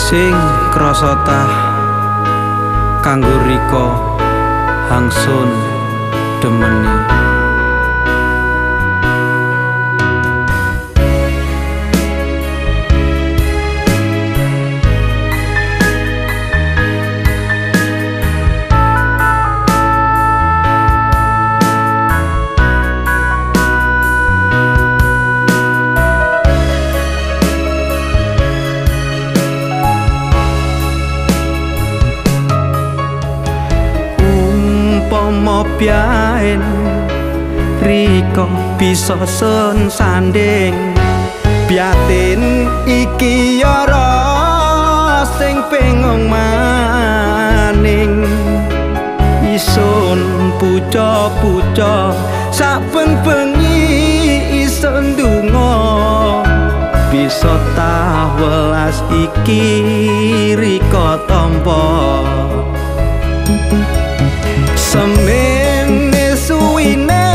sing krasa tah kanggo rika hangsun demeni. Biaen riko bisa sun sanding biatin iki yara sing pengong maning isun puca-puca saben bengi isun ndonga bisa tah welas iki riko tampa semene suwine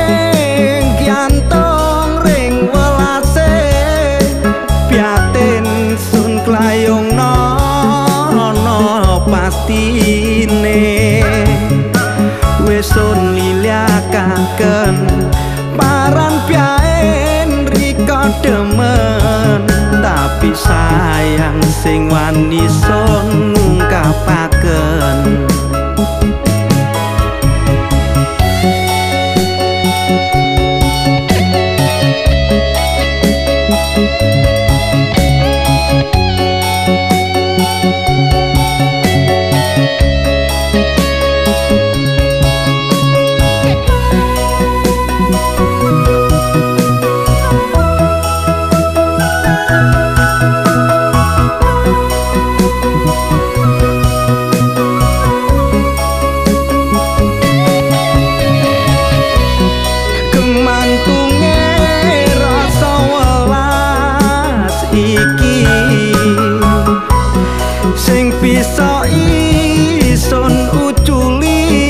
gyantong ring welase piaten sun klayung nono pastine wis sun liliakaken paran piaen rika demen tapi sayang sing wani sun ngungkapaken. Sing bisa ison uculi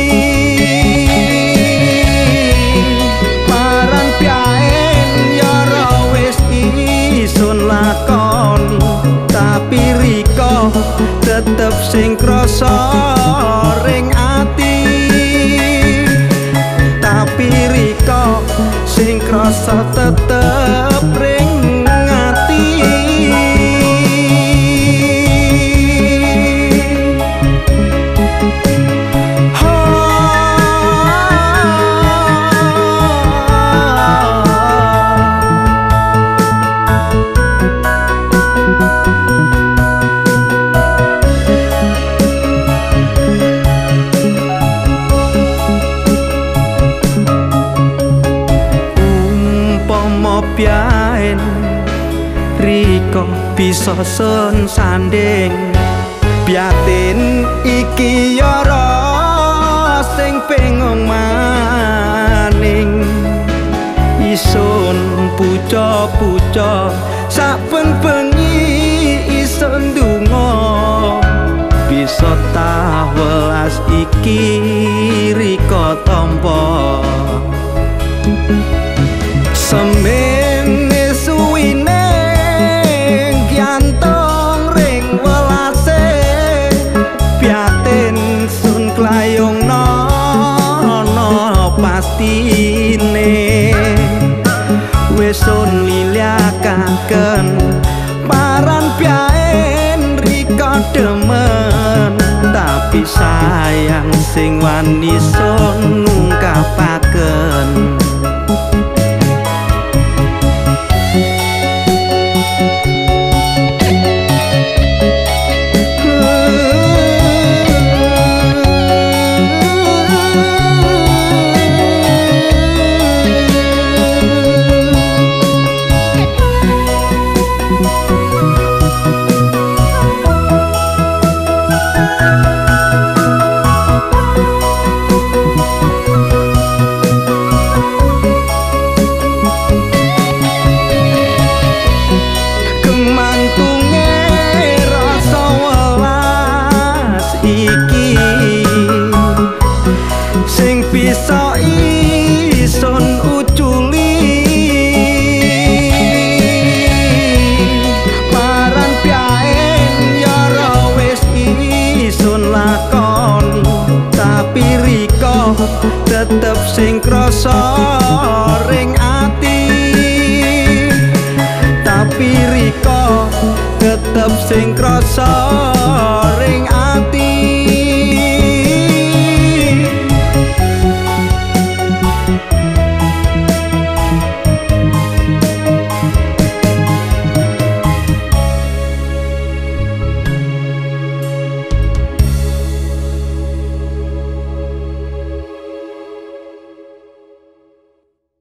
paran piaen yara wis ison lakoni tapi riko tetep sing krasa ring ati tapi riko sing krasa tetep ring ati. Biaen riko bisa sun sanding biatin iki yara sing pengong maning isun puca-puca saben bengi isun ndonga bisa tah welas iki riko tampa semene suwine gyantong ring welase piaten sun klayung nono pastine wis sun liliakaken paran piaen rika demen tapi sayang sing wani sun ngungkapaken. Bisa ison uculi paran piaen tetep sing krasa ring ati, tapi riko tetep sing krasa